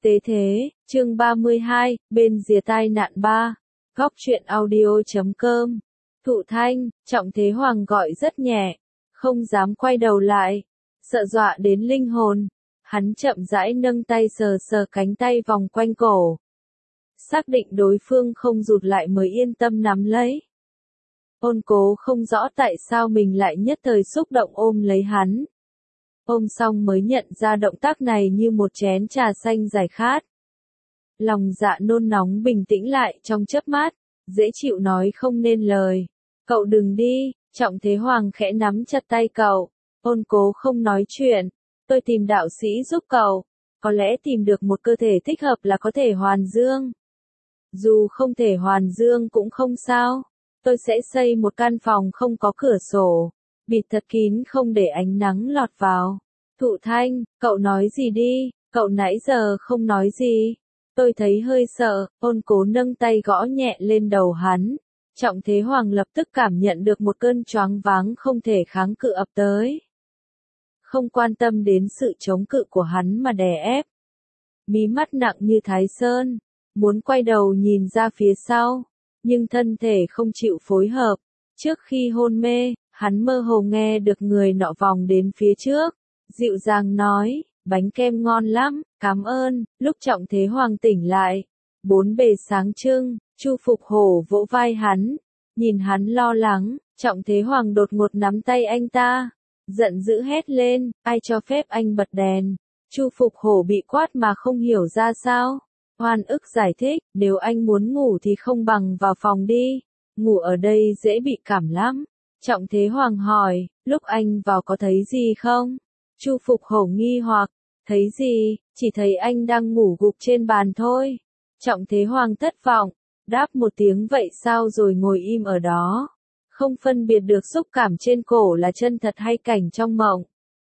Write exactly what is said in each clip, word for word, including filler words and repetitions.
Tế thế, chương ba mươi hai, bên rìa tai nạn ba. Góc truyện audio.com. Thụ Thanh, Trọng Thế Hoàng gọi rất nhẹ, không dám quay đầu lại, sợ dọa đến linh hồn. Hắn chậm rãi nâng tay sờ sờ cánh tay vòng quanh cổ. Xác định đối phương không rụt lại mới yên tâm nắm lấy. Ôn Cố không rõ tại sao mình lại nhất thời xúc động ôm lấy hắn. Ôm xong mới nhận ra động tác này như một chén trà xanh giải khát. Lòng dạ nôn nóng bình tĩnh lại trong chớp mắt, dễ chịu nói không nên lời. Cậu đừng đi, Trọng Thế Hoàng khẽ nắm chặt tay cậu. Ôn Cố không nói chuyện, tôi tìm đạo sĩ giúp cậu, có lẽ tìm được một cơ thể thích hợp là có thể hoàn dương. Dù không thể hoàn dương cũng không sao, tôi sẽ xây một căn phòng không có cửa sổ, bịt thật kín không để ánh nắng lọt vào. Thụ Thanh, cậu nói gì đi, cậu nãy giờ không nói gì. Tôi thấy hơi sợ, Ôn Cố nâng tay gõ nhẹ lên đầu hắn. Trọng Thế Hoàng lập tức cảm nhận được một cơn choáng váng không thể kháng cự ập tới. Không quan tâm đến sự chống cự của hắn mà đè ép. Mí mắt nặng như Thái Sơn, muốn quay đầu nhìn ra phía sau, nhưng thân thể không chịu phối hợp. Trước khi hôn mê, hắn mơ hồ nghe được người nọ vòng đến phía trước, dịu dàng nói, bánh kem ngon lắm, cảm ơn. Lúc Trọng Thế Hoàng tỉnh lại, bốn bề sáng trưng, Chu Phục Hổ vỗ vai hắn, nhìn hắn lo lắng, Trọng Thế Hoàng đột ngột nắm tay anh ta, giận dữ hét lên, ai cho phép anh bật đèn. Chu Phục Hổ bị quát mà không hiểu ra sao, oan ức giải thích, nếu anh muốn ngủ thì không bằng vào phòng đi, ngủ ở đây dễ bị cảm lắm. Trọng Thế Hoàng hỏi, lúc anh vào có thấy gì không? Chu Phục Hổ nghi hoặc, thấy gì, chỉ thấy anh đang ngủ gục trên bàn thôi. Trọng Thế Hoàng thất vọng, đáp một tiếng vậy sao rồi ngồi im ở đó, không phân biệt được xúc cảm trên cổ là chân thật hay cảnh trong mộng.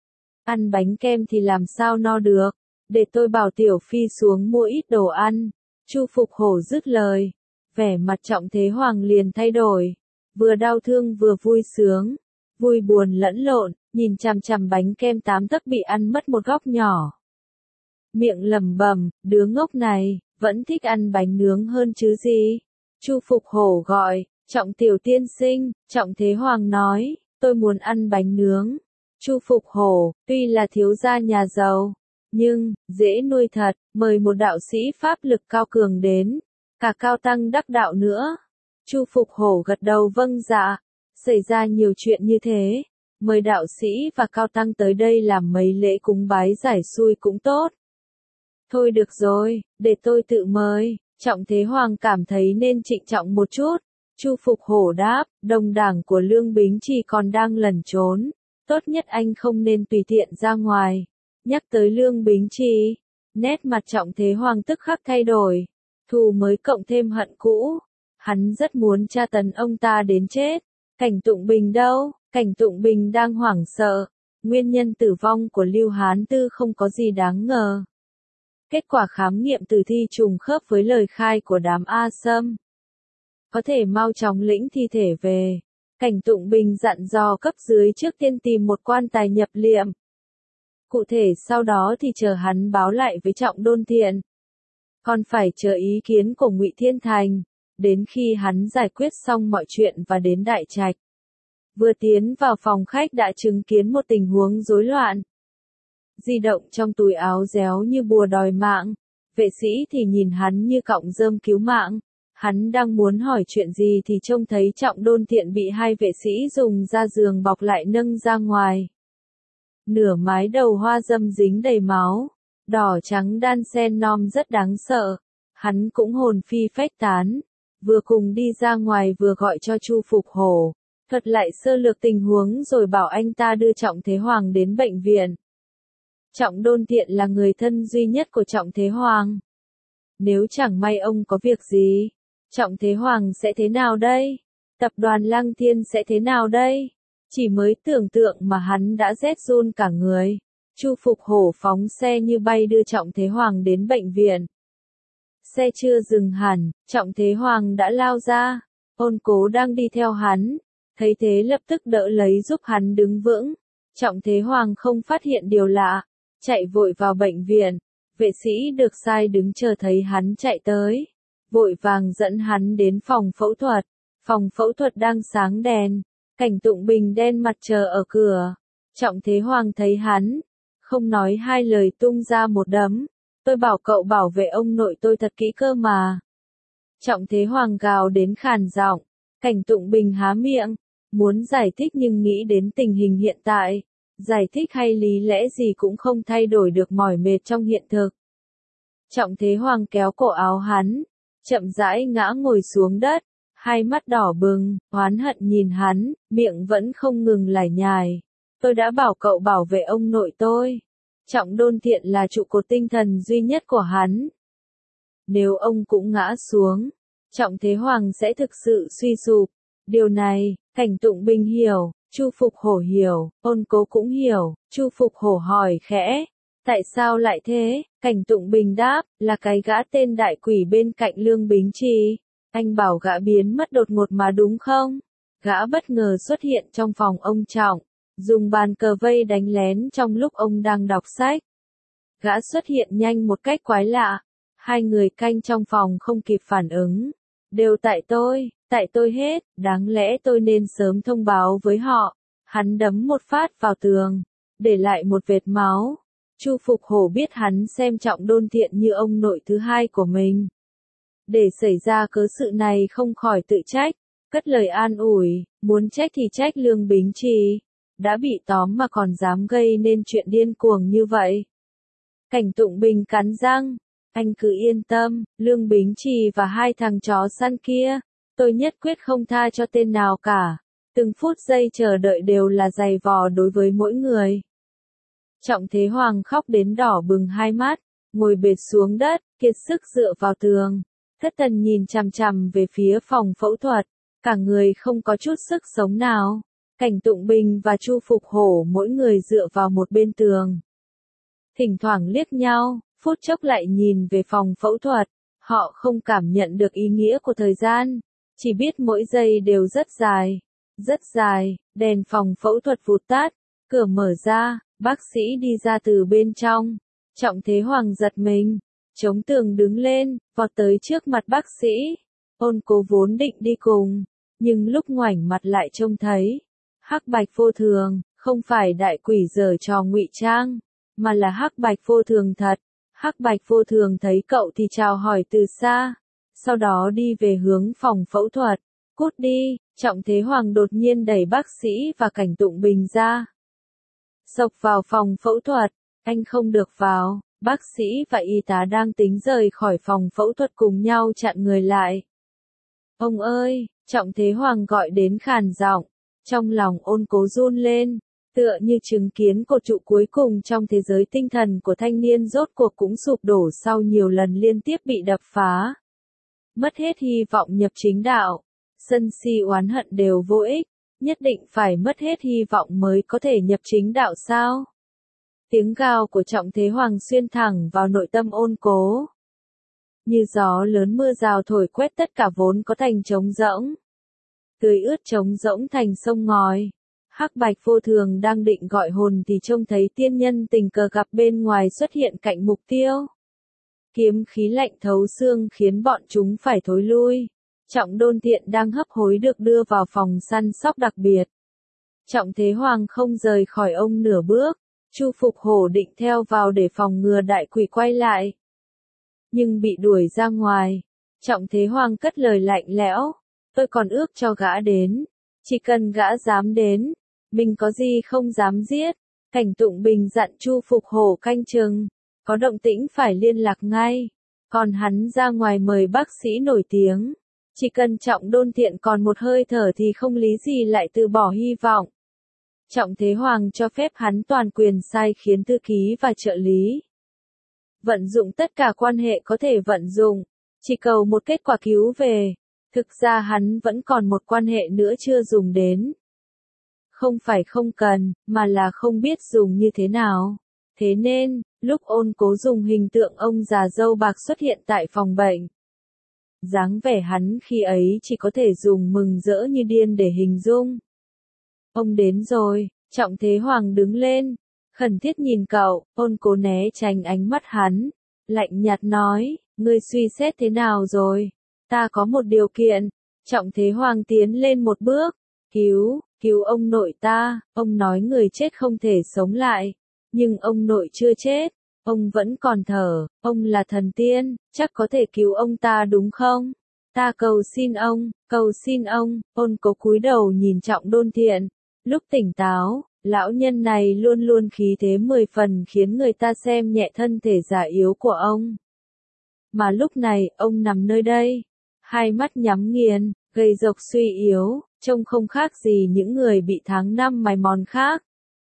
Ăn bánh kem thì làm sao no được, để tôi bảo Tiểu Phi xuống mua ít đồ ăn. Chu Phục Hổ dứt lời, vẻ mặt Trọng Thế Hoàng liền thay đổi, vừa đau thương vừa vui sướng, vui buồn lẫn lộn, nhìn chằm chằm bánh kem tám tấc bị ăn mất một góc nhỏ. Miệng lẩm bẩm, đứa ngốc này, vẫn thích ăn bánh nướng hơn chứ gì. Chu Phục Hổ gọi, Trọng Tiểu tiên sinh. Trọng Thế Hoàng nói, tôi muốn ăn bánh nướng. Chu Phục Hổ, tuy là thiếu gia nhà giàu, nhưng, dễ nuôi thật, mời một đạo sĩ pháp lực cao cường đến, cả cao tăng đắc đạo nữa. Chu Phục Hổ gật đầu vâng dạ, xảy ra nhiều chuyện như thế, mời đạo sĩ và cao tăng tới đây làm mấy lễ cúng bái giải xui cũng tốt. Thôi được rồi, để tôi tự mời. Trọng Thế Hoàng cảm thấy nên trịnh trọng một chút. Chu Phục Hổ đáp, đồng đảng của Lương Bính Trì còn đang lẩn trốn, tốt nhất anh không nên tùy tiện ra ngoài. Nhắc tới Lương Bính Trì, nét mặt Trọng Thế Hoàng tức khắc thay đổi, thù mới cộng thêm hận cũ. Hắn rất muốn tra tấn ông ta đến chết. Cảnh Tụng Bình đâu? Cảnh Tụng Bình đang hoảng sợ. Nguyên nhân tử vong của Lưu Hán Tư không có gì đáng ngờ. Kết quả khám nghiệm tử thi trùng khớp với lời khai của đám A Sâm. Có thể mau chóng lĩnh thi thể về. Cảnh Tụng Bình dặn dò cấp dưới trước tiên tìm một quan tài nhập liệm. Cụ thể sau đó thì chờ hắn báo lại với Trọng Đôn Thiện. Còn phải chờ ý kiến của Ngụy Thiên Thành. Đến khi hắn giải quyết xong mọi chuyện và đến Đại Trạch, vừa tiến vào phòng khách đã chứng kiến một tình huống rối loạn. Di động trong túi áo réo như bùa đòi mạng, vệ sĩ thì nhìn hắn như cọng rơm cứu mạng. Hắn đang muốn hỏi chuyện gì thì trông thấy Trọng Đôn Thiện bị hai vệ sĩ dùng da giường bọc lại nâng ra ngoài. Nửa mái đầu hoa dâm dính đầy máu, đỏ trắng đan xen nom rất đáng sợ. Hắn cũng hồn phi phách tán, vừa cùng đi ra ngoài vừa gọi cho Chu Phục Hổ, thuật lại sơ lược tình huống rồi bảo anh ta đưa Trọng Thế Hoàng đến bệnh viện. Trọng Đôn Thiện là người thân duy nhất của Trọng Thế Hoàng. Nếu chẳng may ông có việc gì, Trọng Thế Hoàng sẽ thế nào đây? Tập đoàn Lăng Thiên sẽ thế nào đây? Chỉ mới tưởng tượng mà hắn đã rét run cả người. Chu Phục Hổ phóng xe như bay đưa Trọng Thế Hoàng đến bệnh viện. Xe chưa dừng hẳn, Trọng Thế Hoàng đã lao ra. Ôn Cố đang đi theo hắn, thấy thế lập tức đỡ lấy giúp hắn đứng vững. Trọng Thế Hoàng không phát hiện điều lạ, chạy vội vào bệnh viện. Vệ sĩ được sai đứng chờ thấy hắn chạy tới, vội vàng dẫn hắn đến phòng phẫu thuật. Phòng phẫu thuật đang sáng đèn, Cảnh Tụng Bình đen mặt chờ ở cửa. Trọng Thế Hoàng thấy hắn, không nói hai lời tung ra một đấm. Tôi bảo cậu bảo vệ ông nội tôi thật kỹ cơ mà. Trọng Thế Hoàng gào đến khàn giọng. Cảnh Tụng Bình há miệng, muốn giải thích nhưng nghĩ đến tình hình hiện tại. Giải thích hay lý lẽ gì cũng không thay đổi được mỏi mệt trong hiện thực. Trọng Thế Hoàng kéo cổ áo hắn, chậm rãi ngã ngồi xuống đất, hai mắt đỏ bừng, oán hận nhìn hắn, miệng vẫn không ngừng lải nhải. Tôi đã bảo cậu bảo vệ ông nội tôi. Trọng Đôn Thiện là trụ cột tinh thần duy nhất của hắn. Nếu ông cũng ngã xuống, Trọng Thế Hoàng sẽ thực sự suy sụp. Điều này, Cảnh Tụng Bình hiểu, Chu Phục Hổ hiểu, Ôn Cố cũng hiểu. Chu Phục Hổ hỏi khẽ, tại sao lại thế? Cảnh Tụng Bình đáp, là cái gã tên đại quỷ bên cạnh Lương Bính Trì. Anh bảo gã biến mất đột ngột mà đúng không? Gã bất ngờ xuất hiện trong phòng ông Trọng, dùng bàn cờ vây đánh lén trong lúc ông đang đọc sách. Gã xuất hiện nhanh một cách quái lạ, hai người canh trong phòng không kịp phản ứng. Đều tại tôi, tại tôi hết, đáng lẽ tôi nên sớm thông báo với họ. Hắn đấm một phát vào tường, để lại một vệt máu. Chu Phục Hổ biết hắn xem Trọng Đôn Thiện như ông nội thứ hai của mình. Để xảy ra cớ sự này không khỏi tự trách, cất lời an ủi, muốn trách thì trách Lương Bính Trì. Đã bị tóm mà còn dám gây nên chuyện điên cuồng như vậy. Cảnh Tụng Bình cắn răng, anh cứ yên tâm, Lương Bính Trì và hai thằng chó săn kia, tôi nhất quyết không tha cho tên nào cả. Từng phút giây chờ đợi đều là giày vò đối với mỗi người. Trọng Thế Hoàng khóc đến đỏ bừng hai mắt, ngồi bệt xuống đất, kiệt sức dựa vào tường. Thất Tần nhìn chằm chằm về phía phòng phẫu thuật, cả người không có chút sức sống nào. Cảnh Tụng Bình và Chu Phục Hổ mỗi người dựa vào một bên tường. Thỉnh thoảng liếc nhau, phút chốc lại nhìn về phòng phẫu thuật. Họ không cảm nhận được ý nghĩa của thời gian, chỉ biết mỗi giây đều rất dài, rất dài. Đèn phòng phẫu thuật vụt tắt, cửa mở ra, bác sĩ đi ra từ bên trong. Trọng Thế Hoàng giật mình, chống tường đứng lên, vọt tới trước mặt bác sĩ. Ôn Cố vốn định đi cùng, nhưng lúc ngoảnh mặt lại trông thấy Hắc Bạch Vô Thường, không phải đại quỷ giở trò ngụy trang, mà là Hắc Bạch Vô Thường thật. Hắc Bạch Vô Thường thấy cậu thì chào hỏi từ xa, sau đó đi về hướng phòng phẫu thuật. Cút đi, Trọng Thế Hoàng đột nhiên đẩy bác sĩ và Cảnh Tụng Bình ra. Xộc vào phòng phẫu thuật, anh không được vào. Bác sĩ và y tá đang tính rời khỏi phòng phẫu thuật cùng nhau chặn người lại. Ông ơi, Trọng Thế Hoàng gọi đến khàn giọng, trong lòng Ôn Cố run lên, tựa như chứng kiến cột trụ cuối cùng trong thế giới tinh thần của thanh niên rốt cuộc cũng sụp đổ sau nhiều lần liên tiếp bị đập phá. Mất hết hy vọng nhập chính đạo, sân si oán hận đều vô ích, nhất định phải mất hết hy vọng mới có thể nhập chính đạo sao? Tiếng gào của Trọng Thế Hoàng xuyên thẳng vào nội tâm Ôn Cố. Như gió lớn mưa rào thổi quét tất cả vốn có thành trống rỗng. Tưới ướt trống rỗng thành sông ngòi. Hắc Bạch Vô Thường đang định gọi hồn thì trông thấy tiên nhân tình cờ gặp bên ngoài xuất hiện cạnh mục tiêu. Kiếm khí lạnh thấu xương khiến bọn chúng phải thối lui. Trọng Đôn Thiện đang hấp hối được đưa vào phòng săn sóc đặc biệt. Trọng Thế Hoàng không rời khỏi ông nửa bước. Chu Phục Hổ định theo vào để phòng ngừa đại quỷ quay lại, nhưng bị đuổi ra ngoài. Trọng Thế Hoàng cất lời lạnh lẽo, tôi còn ước cho gã đến, chỉ cần gã dám đến, mình có gì không dám giết. Cảnh Tụng Bình dặn Chu Phục Hổ canh chừng, có động tĩnh phải liên lạc ngay, còn hắn ra ngoài mời bác sĩ nổi tiếng. Chỉ cần Trọng Đôn Thiện còn một hơi thở thì không lý gì lại từ bỏ hy vọng. Trọng Thế Hoàng cho phép hắn toàn quyền sai khiến thư ký và trợ lý. Vận dụng tất cả quan hệ có thể vận dụng, chỉ cầu một kết quả cứu về. Thực ra hắn vẫn còn một quan hệ nữa chưa dùng đến. Không phải không cần, mà là không biết dùng như thế nào. Thế nên, lúc Ôn Cố dùng hình tượng ông già râu bạc xuất hiện tại phòng bệnh, dáng vẻ hắn khi ấy chỉ có thể dùng mừng rỡ như điên để hình dung. Ông đến rồi, Trọng Thế Hoàng đứng lên, khẩn thiết nhìn cậu. Ôn Cố né tránh ánh mắt hắn, lạnh nhạt nói, ngươi suy xét thế nào rồi? Ta có một điều kiện. Trọng Thế Hoàng tiến lên một bước, cứu, cứu ông nội ta, ông nói người chết không thể sống lại, nhưng ông nội chưa chết, ông vẫn còn thở, ông là thần tiên, chắc có thể cứu ông ta đúng không? Ta cầu xin ông, cầu xin ông, Ôn Cố cúi đầu nhìn Trọng Đôn Thiện, lúc tỉnh táo, lão nhân này luôn luôn khí thế mười phần khiến người ta xem nhẹ thân thể già yếu của ông. Mà lúc này, ông nằm nơi đây, hai mắt nhắm nghiền, gầy rộc suy yếu, trông không khác gì những người bị tháng năm mài mòn khác.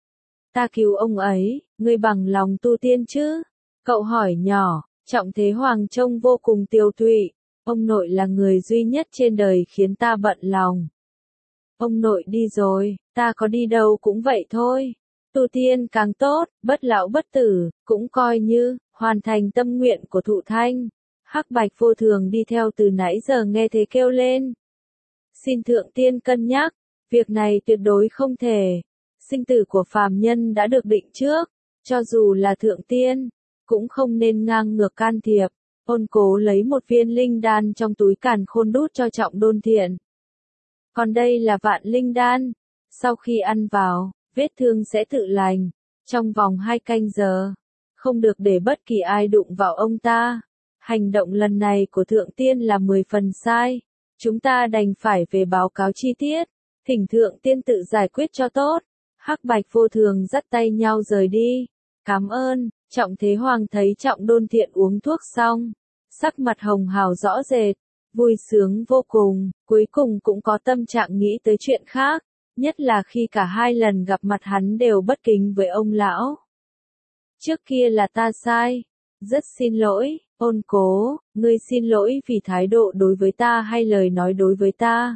Ta cứu ông ấy, ngươi bằng lòng tu tiên chứ? Cậu hỏi nhỏ, Trọng Thế Hoàng trông vô cùng tiêu tụy, ông nội là người duy nhất trên đời khiến ta bận lòng. Ông nội đi rồi, ta có đi đâu cũng vậy thôi. Tu tiên càng tốt, bất lão bất tử, cũng coi như hoàn thành tâm nguyện của Thụ Thanh. Hắc Bạch Vô Thường đi theo từ nãy giờ nghe thế kêu lên. Xin thượng tiên cân nhắc, việc này tuyệt đối không thể. Sinh tử của phàm nhân đã được định trước, cho dù là thượng tiên, cũng không nên ngang ngược can thiệp. Ôn Cố lấy một viên linh đan trong túi càn khôn đút cho Trọng Đôn Thiện. Còn đây là vạn linh đan, sau khi ăn vào, vết thương sẽ tự lành, trong vòng hai canh giờ, không được để bất kỳ ai đụng vào ông ta. Hành động lần này của thượng tiên là mười phần sai, chúng ta đành phải về báo cáo chi tiết, thỉnh thượng tiên tự giải quyết cho tốt. Hắc Bạch Vô Thường dắt tay nhau rời đi. Cảm ơn. Trọng Thế Hoàng thấy Trọng Đôn Thiện uống thuốc xong, sắc mặt hồng hào rõ rệt, vui sướng vô cùng, cuối cùng cũng có tâm trạng nghĩ tới chuyện khác, nhất là khi cả hai lần gặp mặt hắn đều bất kính với ông lão. Trước kia là ta sai, rất xin lỗi, Ôn Cố, ngươi xin lỗi vì thái độ đối với ta hay lời nói đối với ta?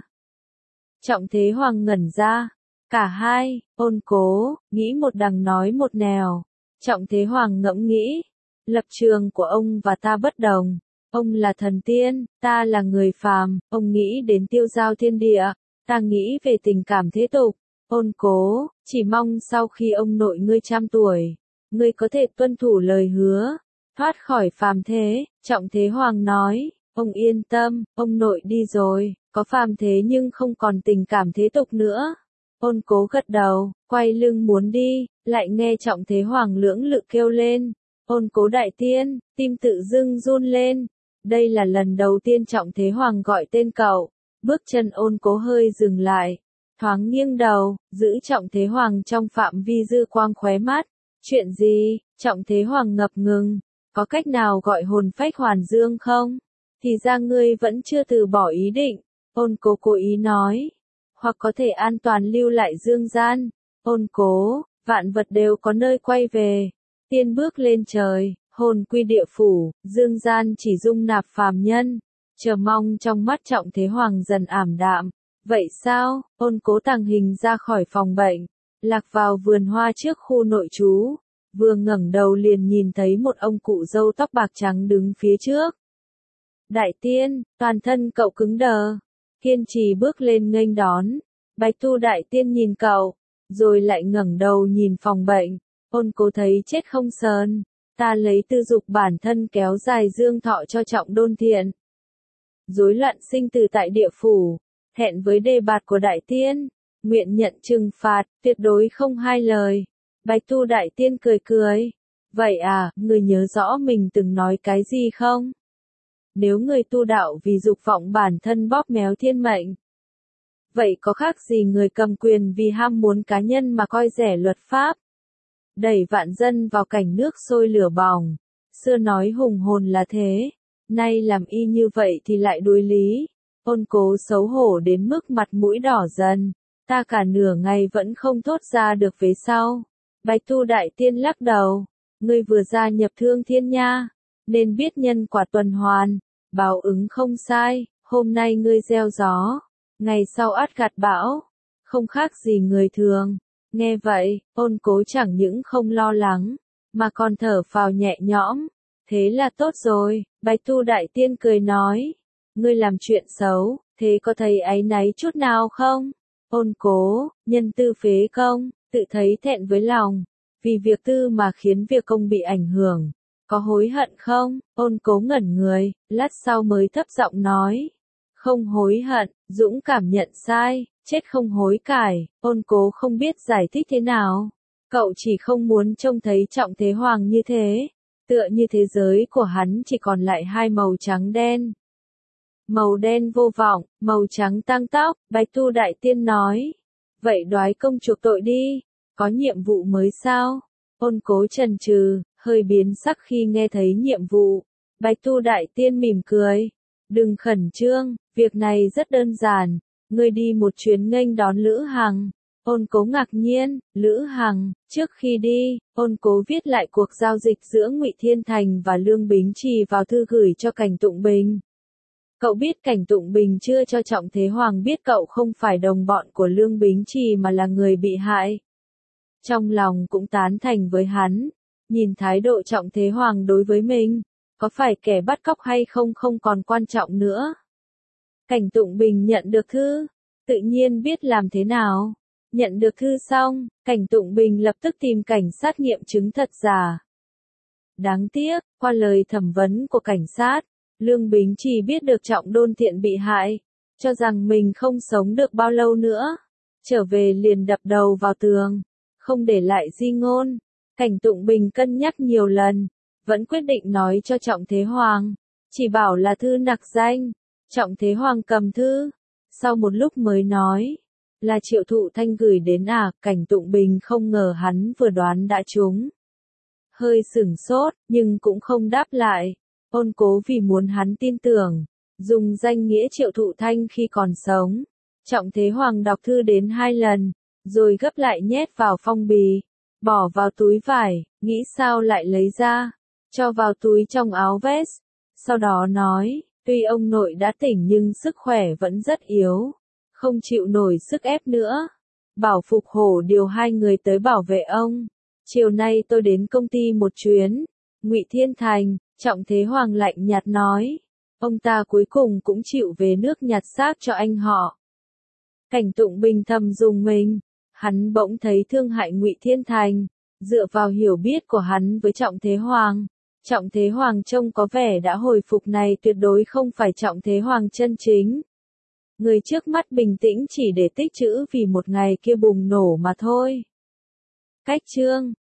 Trọng Thế Hoàng ngẩn ra, cả hai, Ôn Cố, nghĩ một đằng nói một nẻo. Trọng Thế Hoàng ngẫm nghĩ, lập trường của ông và ta bất đồng, ông là thần tiên, ta là người phàm, ông nghĩ đến tiêu giao thiên địa, ta nghĩ về tình cảm thế tục. Ôn Cố, chỉ mong sau khi ông nội ngươi trăm tuổi, ngươi có thể tuân thủ lời hứa, thoát khỏi phàm thế. Trọng Thế Hoàng nói, ông yên tâm, ông nội đi rồi, có phàm thế nhưng không còn tình cảm thế tục nữa. Ôn Cố gật đầu, quay lưng muốn đi, lại nghe Trọng Thế Hoàng lưỡng lự kêu lên. Ôn Cố đại tiên, tim tự dưng run lên. Đây là lần đầu tiên Trọng Thế Hoàng gọi tên cậu. Bước chân Ôn Cố hơi dừng lại, thoáng nghiêng đầu, giữ Trọng Thế Hoàng trong phạm vi dư quang khóe mắt. Chuyện gì? Trọng Thế Hoàng ngập ngừng. Có cách nào gọi hồn phách hoàn dương không? Thì ra ngươi vẫn chưa từ bỏ ý định. Ôn Cố cố ý nói. Hoặc có thể an toàn lưu lại dương gian. Ôn Cố, vạn vật đều có nơi quay về. Tiên bước lên trời, hồn quy địa phủ, dương gian chỉ dung nạp phàm nhân. Chờ mong trong mắt Trọng Thế Hoàng dần ảm đạm. Vậy sao? Ôn Cố tàng hình ra khỏi phòng bệnh, lạc vào vườn hoa trước khu nội trú. Vừa ngẩng đầu liền nhìn thấy một ông cụ râu tóc bạc trắng đứng phía trước. Đại tiên, toàn thân cậu cứng đờ. Kiên trì bước lên nghênh đón. Bạch Tu đại tiên nhìn cậu, rồi lại ngẩng đầu nhìn phòng bệnh. Ôn Cố thấy chết không sờn. Ta lấy tư dục bản thân kéo dài dương thọ cho Trọng Đôn Thiện. Rối loạn sinh tử tại địa phủ, hẹn với đề bạt của đại tiên, nguyện nhận trừng phạt, tuyệt đối không hai lời. Bạch Tu đại tiên cười cười. Vậy à, người nhớ rõ mình từng nói cái gì không? Nếu người tu đạo vì dục vọng bản thân bóp méo thiên mệnh, vậy có khác gì người cầm quyền vì ham muốn cá nhân mà coi rẻ luật pháp, đẩy vạn dân vào cảnh nước sôi lửa bỏng. Xưa nói hùng hồn là thế, nay làm y như vậy thì lại đối lý. Ôn Cố xấu hổ đến mức mặt mũi đỏ dần, ta cả nửa ngày vẫn không thốt ra được vế sau. Bạch Tu đại tiên lắc đầu, ngươi vừa gia nhập Thương Thiên nha, nên biết nhân quả tuần hoàn, báo ứng không sai, hôm nay ngươi gieo gió, ngày sau ắt gặt bão, không khác gì người thường. Nghe vậy, Ôn Cố chẳng những không lo lắng, mà còn thở phào nhẹ nhõm. Thế là tốt rồi. Bạch Tu đại tiên cười nói, ngươi làm chuyện xấu, thế có thấy áy náy chút nào không? Ôn Cố, nhân tư phế công, tự thấy thẹn với lòng, vì việc tư mà khiến việc công bị ảnh hưởng, Có hối hận không? Ôn Cố ngẩn người, lát sau mới thấp giọng nói. Không hối hận, dũng cảm nhận sai, chết không hối cải. Ôn Cố không biết giải thích thế nào. Cậu chỉ không muốn trông thấy Trọng Thế Hoàng như thế. Tựa như thế giới của hắn chỉ còn lại hai màu trắng đen. Màu đen vô vọng, màu trắng tăng tóc. Bạch Tu Đại Tiên nói. Vậy Đoái công chuộc tội đi. Có nhiệm vụ mới sao? Ôn Cố chần chừ, hơi biến sắc khi nghe thấy nhiệm vụ. Bạch Tu Đại Tiên mỉm cười. Đừng khẩn trương, việc này rất đơn giản. Ngươi đi một chuyến nghênh đón Lữ Hằng. Ôn Cố ngạc nhiên, Lữ Hằng. Trước khi đi, Ôn Cố viết lại cuộc giao dịch giữa Ngụy Thiên Thành và Lương Bính Trì vào thư gửi cho Cảnh Tụng Bình. Cậu biết Cảnh Tụng Bình chưa cho Trọng Thế Hoàng biết cậu không phải đồng bọn của Lương Bính Trì mà là người bị hại. Trong lòng cũng tán thành với hắn. Nhìn thái độ Trọng Thế Hoàng đối với mình, có phải kẻ bắt cóc hay không không còn quan trọng nữa. Cảnh Tụng Bình nhận được thư, tự nhiên biết làm thế nào. Nhận được thư xong, Cảnh Tụng Bình lập tức tìm cảnh sát nghiệm chứng thật giả. Đáng tiếc, qua lời thẩm vấn của cảnh sát, Lương Bính Trì biết được Trọng Đôn Thiện bị hại, cho rằng mình không sống được bao lâu nữa. Trở về liền đập đầu vào tường, không để lại di ngôn. Cảnh Tụng Bình cân nhắc nhiều lần, vẫn quyết định nói cho Trọng Thế Hoàng, chỉ bảo là thư nặc danh. Trọng Thế Hoàng cầm thư, sau một lúc mới nói, là Triệu Thụ Thanh gửi đến à. Cảnh Tụng Bình không ngờ hắn vừa đoán đã trúng. Hơi sửng sốt, nhưng cũng không đáp lại. Ôn Cố vì muốn hắn tin tưởng, dùng danh nghĩa Triệu Thụ Thanh khi còn sống. Trọng Thế Hoàng đọc thư đến hai lần, rồi gấp lại nhét vào phong bì, bỏ vào túi vải, nghĩ sao lại lấy ra, cho vào túi trong áo vest. Sau đó nói, tuy ông nội đã tỉnh nhưng sức khỏe vẫn rất yếu, không chịu nổi sức ép nữa. Bảo Phục Hổ điều hai người tới bảo vệ ông. Chiều nay tôi đến công ty một chuyến. Ngụy Thiên Thành. Trọng Thế Hoàng lạnh nhạt nói. Ông ta cuối cùng cũng chịu về nước nhặt xác cho anh họ. Cảnh Tụng Bình thầm dùng mình. Hắn bỗng thấy thương hại Ngụy Thiên Thành. Dựa vào hiểu biết của hắn với Trọng Thế Hoàng, Trọng Thế Hoàng trông có vẻ đã hồi phục này tuyệt đối không phải Trọng Thế Hoàng chân chính. Người trước mắt bình tĩnh chỉ để tích trữ vì một ngày kia bùng nổ mà thôi. Cách chương